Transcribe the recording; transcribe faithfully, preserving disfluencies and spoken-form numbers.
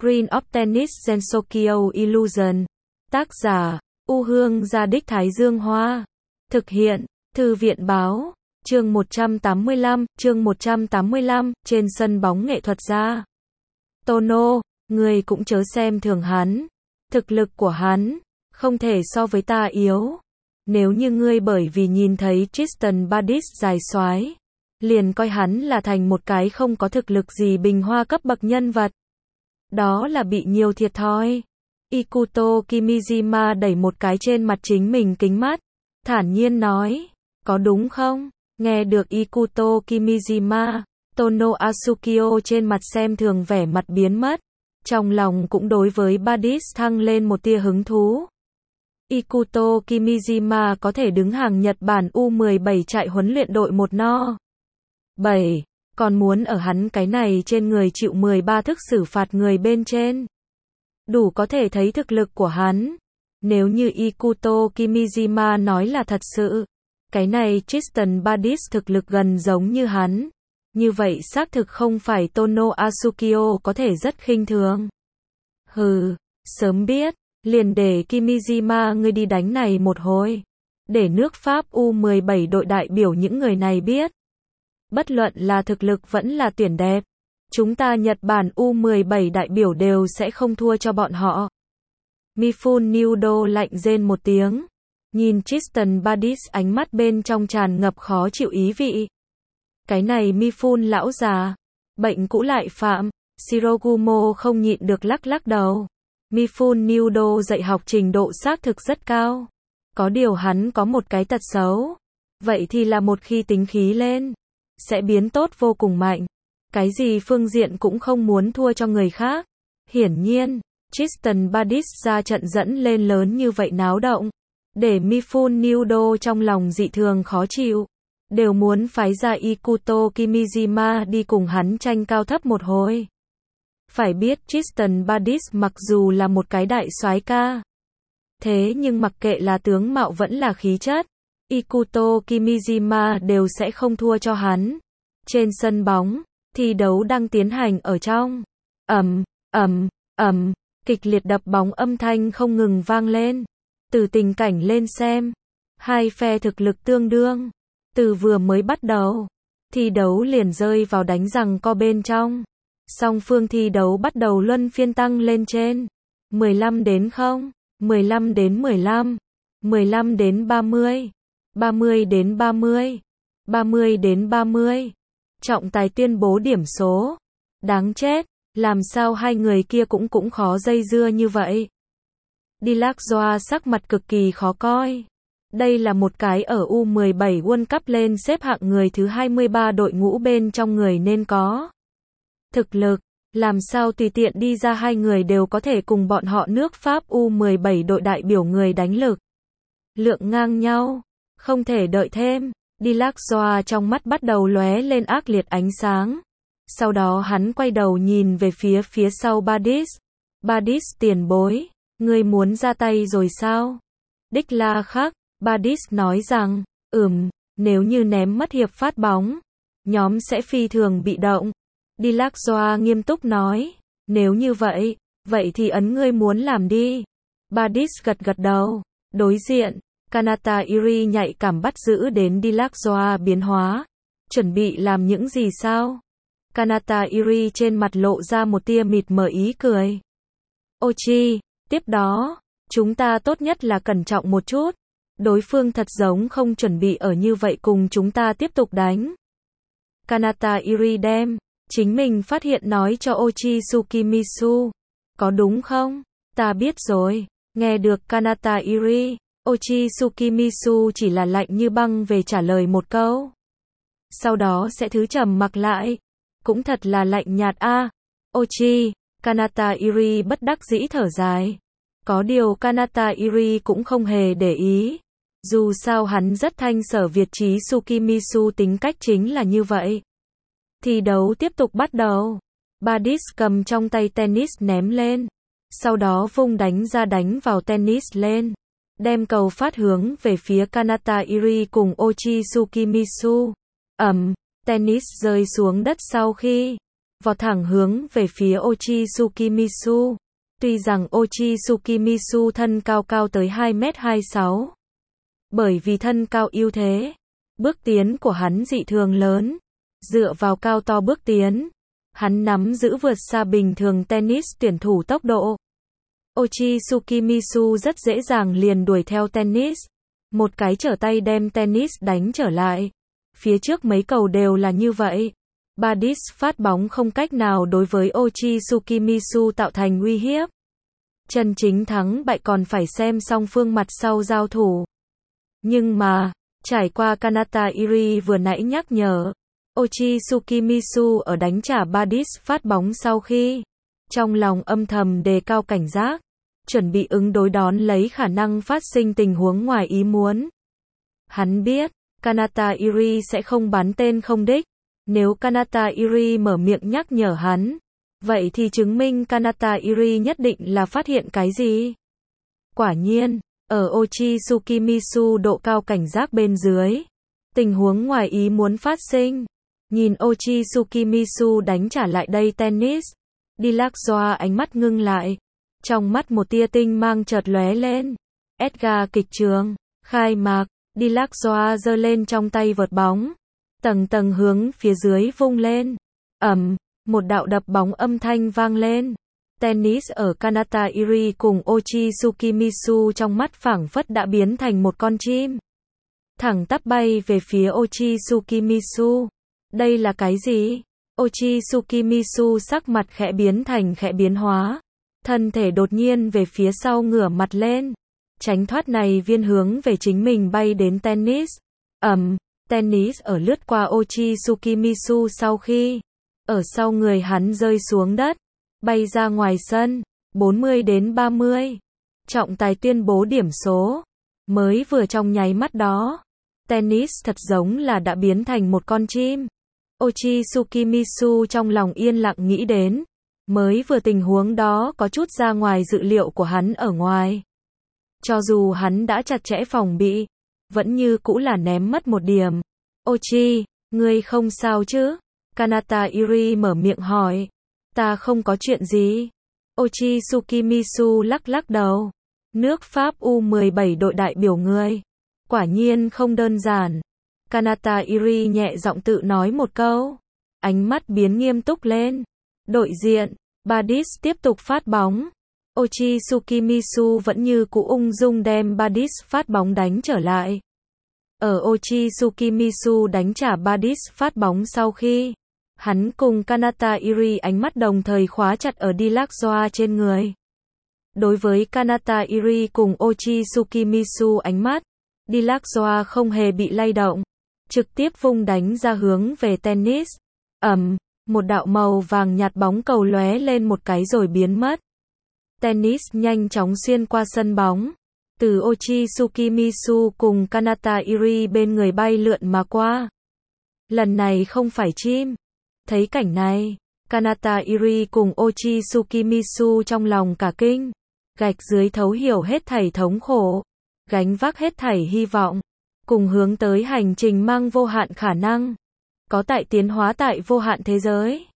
Green of Tennis Gensokyo Illusion. Tác giả, U Hương Gia Đích Thái Dương Hoa. Thực hiện, Thư viện Báo. Chương một trăm tám mươi lăm, chương một trăm tám mươi lăm, trên sân bóng nghệ thuật gia. Tono, người cũng chớ xem thường hắn. Thực lực của hắn, không thể so với ta yếu. Nếu như ngươi bởi vì nhìn thấy Tristan Badis dài soái, liền coi hắn là thành một cái không có thực lực gì bình hoa cấp bậc nhân vật, đó là bị nhiều thiệt thòi. Ikuto Kimijima đẩy một cái trên mặt chính mình kính mắt, thản nhiên nói, có đúng không? Nghe được Ikuto Kimijima, Tono Asukio trên mặt xem thường vẻ mặt biến mất, trong lòng cũng đối với Badis thăng lên một tia hứng thú. Ikuto Kimijima có thể đứng hàng Nhật Bản U mười bảy chạy huấn luyện đội một no. bảy. Còn muốn ở hắn cái này trên người chịu mười ba thức xử phạt người bên trên. Đủ có thể thấy thực lực của hắn. Nếu như Ikuto Kimijima nói là thật sự, cái này Tristan Badis thực lực gần giống như hắn, như vậy xác thực không phải Tono Asukio có thể rất khinh thường. Hừ, sớm biết, liền để Kimijima ngươi đi đánh này một hồi. Để nước Pháp U mười bảy đội đại biểu những người này biết. Bất luận là thực lực vẫn là tuyển đẹp, chúng ta Nhật Bản U mười bảy đại biểu đều sẽ không thua cho bọn họ. Mifune Nudo lạnh rên một tiếng, nhìn Tristan Badis ánh mắt bên trong tràn ngập khó chịu ý vị. Cái này Mifune lão già, bệnh cũ lại phạm. Shirogumo không nhịn được lắc lắc đầu. Mifune Nudo dạy học trình độ xác thực rất cao. Có điều hắn có một cái tật xấu. Vậy thì là một khi tính khí lên, sẽ biến tốt vô cùng mạnh. Cái gì phương diện cũng không muốn thua cho người khác. Hiển nhiên, Tristan Badis ra trận dẫn lên lớn như vậy náo động, để Mifune Nudo trong lòng dị thường khó chịu. Đều muốn phái ra Ikuto Kimijima đi cùng hắn tranh cao thấp một hồi. Phải biết Tristan Badis mặc dù là một cái đại soái ca, thế nhưng mặc kệ là tướng mạo vẫn là khí chất, Ikuto Kimijima đều sẽ không thua cho hắn. Trên sân bóng, thi đấu đang tiến hành ở trong. Ầm, ầm, ầm, kịch liệt đập bóng âm thanh không ngừng vang lên. Từ tình cảnh lên xem, hai phe thực lực tương đương. Từ vừa mới bắt đầu, thi đấu liền rơi vào đánh giằng co bên trong. Song phương thi đấu bắt đầu luân phiên tăng lên trên. mười lăm đến không, mười lăm đến mười lăm, mười lăm đến ba mươi, ba mươi đến ba mươi, ba mươi đến ba mươi. Trọng tài tuyên bố điểm số. Đáng chết, làm sao hai người kia cũng cũng khó dây dưa như vậy. Dilakzoa sắc mặt cực kỳ khó coi. Đây là một cái ở U mười bảy World Cup lên xếp hạng người thứ hai mươi ba đội ngũ bên trong người nên có thực lực, làm sao tùy tiện đi ra hai người đều có thể cùng bọn họ nước Pháp U mười bảy đội đại biểu người đánh lực lượng ngang nhau, không thể đợi thêm. Dilakzoa trong mắt bắt đầu lóe lên ác liệt ánh sáng. Sau đó hắn quay đầu nhìn về phía phía sau Badis. Badis tiền bối, ngươi muốn ra tay rồi sao? Đích la khắc, Badis nói rằng, ừm, nếu như ném mất hiệp phát bóng, nhóm sẽ phi thường bị động. Dilakzoa nghiêm túc nói, nếu như vậy, vậy thì ấn ngươi muốn làm đi. Badis gật gật đầu. Đối diện, Kanata Iri nhạy cảm bắt giữ đến Dilakzoa biến hóa. Chuẩn bị làm những gì sao? Kanata Iri trên mặt lộ ra một tia mịt mờ ý cười. Ochi, tiếp đó, chúng ta tốt nhất là cẩn trọng một chút. Đối phương thật giống không chuẩn bị ở như vậy cùng chúng ta tiếp tục đánh. Kanata Iri đem chính mình phát hiện nói cho Ochi Tsukimisu. Có đúng không? Ta biết rồi. Nghe được Kanata Iri, Ochi Tsukimisu chỉ là lạnh như băng về trả lời một câu. Sau đó sẽ thứ trầm mặc lại. Cũng thật là lạnh nhạt a. À. Ochi, Kanata Iri bất đắc dĩ thở dài. Có điều Kanata Iri cũng không hề để ý. Dù sao hắn rất thanh sở Việt trí Tsukimisu tính cách chính là như vậy. Thi đấu tiếp tục bắt đầu. Badis cầm trong tay tennis ném lên. Sau đó vung đánh ra đánh vào tennis lên. Đem cầu phát hướng về phía Kanata Iri cùng Ochi Tsukimisu. Ầm, tennis rơi xuống đất sau khi vọt thẳng hướng về phía Ochi Tsukimisu. Tuy rằng Ochi Tsukimisu thân cao cao tới hai mét hai mươi sáu. Bởi vì thân cao ưu thế, bước tiến của hắn dị thường lớn. Dựa vào cao to bước tiến, hắn nắm giữ vượt xa bình thường tennis tuyển thủ tốc độ. Ochi Tsukimisu rất dễ dàng liền đuổi theo tennis. Một cái trở tay đem tennis đánh trở lại. Phía trước mấy cầu đều là như vậy. Badis phát bóng không cách nào đối với Ochi Tsukimisu tạo thành uy hiếp. Chân chính thắng bại còn phải xem song phương mặt sau giao thủ. Nhưng mà, trải qua Kanata Iri vừa nãy nhắc nhở, Ochi Tsukimisu ở đánh trả Badis phát bóng sau khi, trong lòng âm thầm đề cao cảnh giác, chuẩn bị ứng đối đón lấy khả năng phát sinh tình huống ngoài ý muốn. Hắn biết, Kanata Iri sẽ không bắn tên không đích. Nếu Kanata Iri mở miệng nhắc nhở hắn, vậy thì chứng minh Kanata Iri nhất định là phát hiện cái gì. Quả nhiên, ở Ochi Tsukimisu độ cao cảnh giác bên dưới, tình huống ngoài ý muốn phát sinh. Nhìn Ochi Tsukimisu đánh trả lại đây tennis, Dillashaw ánh mắt ngưng lại, trong mắt một tia tinh mang chợt lóe lên. Edgar kịch trường, khai mạc, Dillashaw giơ lên trong tay vợt bóng, tầng tầng hướng phía dưới vung lên. Ầm, một đạo đập bóng âm thanh vang lên. Tennis ở Kanata Iri cùng Ochi Tsukimisu trong mắt phảng phất đã biến thành một con chim. Thẳng tắp bay về phía Ochi Tsukimisu. Đây là cái gì? Ochi Tsukimisu sắc mặt khẽ biến thành khẽ biến hóa. Thân thể đột nhiên về phía sau ngửa mặt lên. Tránh thoát này viên hướng về chính mình bay đến tennis. Ầm, tennis ở lướt qua Ochi Tsukimisu sau khi, ở sau người hắn rơi xuống đất, bay ra ngoài sân, bốn mươi đến ba mươi. Trọng tài tuyên bố điểm số. Mới vừa trong nháy mắt đó, tennis thật giống là đã biến thành một con chim. Ochi Tsukimisu trong lòng yên lặng nghĩ đến, mới vừa tình huống đó có chút ra ngoài dự liệu của hắn ở ngoài. Cho dù hắn đã chặt chẽ phòng bị, vẫn như cũ là ném mất một điểm. Ochi, ngươi không sao chứ? Kanata Iri mở miệng hỏi. Ta không có chuyện gì. Ochi Tsukimisu lắc lắc đầu. Nước Pháp U mười bảy đội đại biểu ngươi. Quả nhiên không đơn giản. Kanata Iri nhẹ giọng tự nói một câu. Ánh mắt biến nghiêm túc lên. Đội diện, Badis tiếp tục phát bóng. Ochi Tsukimisu vẫn như cũ ung dung đem Badis phát bóng đánh trở lại. Ở Ochi Tsukimisu đánh trả Badis phát bóng sau khi, hắn cùng Kanata Iri ánh mắt đồng thời khóa chặt ở Dillashaw trên người. Đối với Kanata Iri cùng Ochi Tsukimisu ánh mắt, Dillashaw không hề bị lay động, trực tiếp vung đánh ra hướng về tennis. Ầm, một đạo màu vàng nhạt bóng cầu lóe lên một cái rồi biến mất. Tennis nhanh chóng xuyên qua sân bóng, từ Ochi Tsukimisu cùng Kanata Iri bên người bay lượn mà qua. Lần này không phải chim. Thấy cảnh này, Kanata Iri cùng Ochi Tsukimisu trong lòng cả kinh, gạch dưới thấu hiểu hết thảy thống khổ, gánh vác hết thảy hy vọng, cùng hướng tới hành trình mang vô hạn khả năng, có tại tiến hóa tại vô hạn thế giới.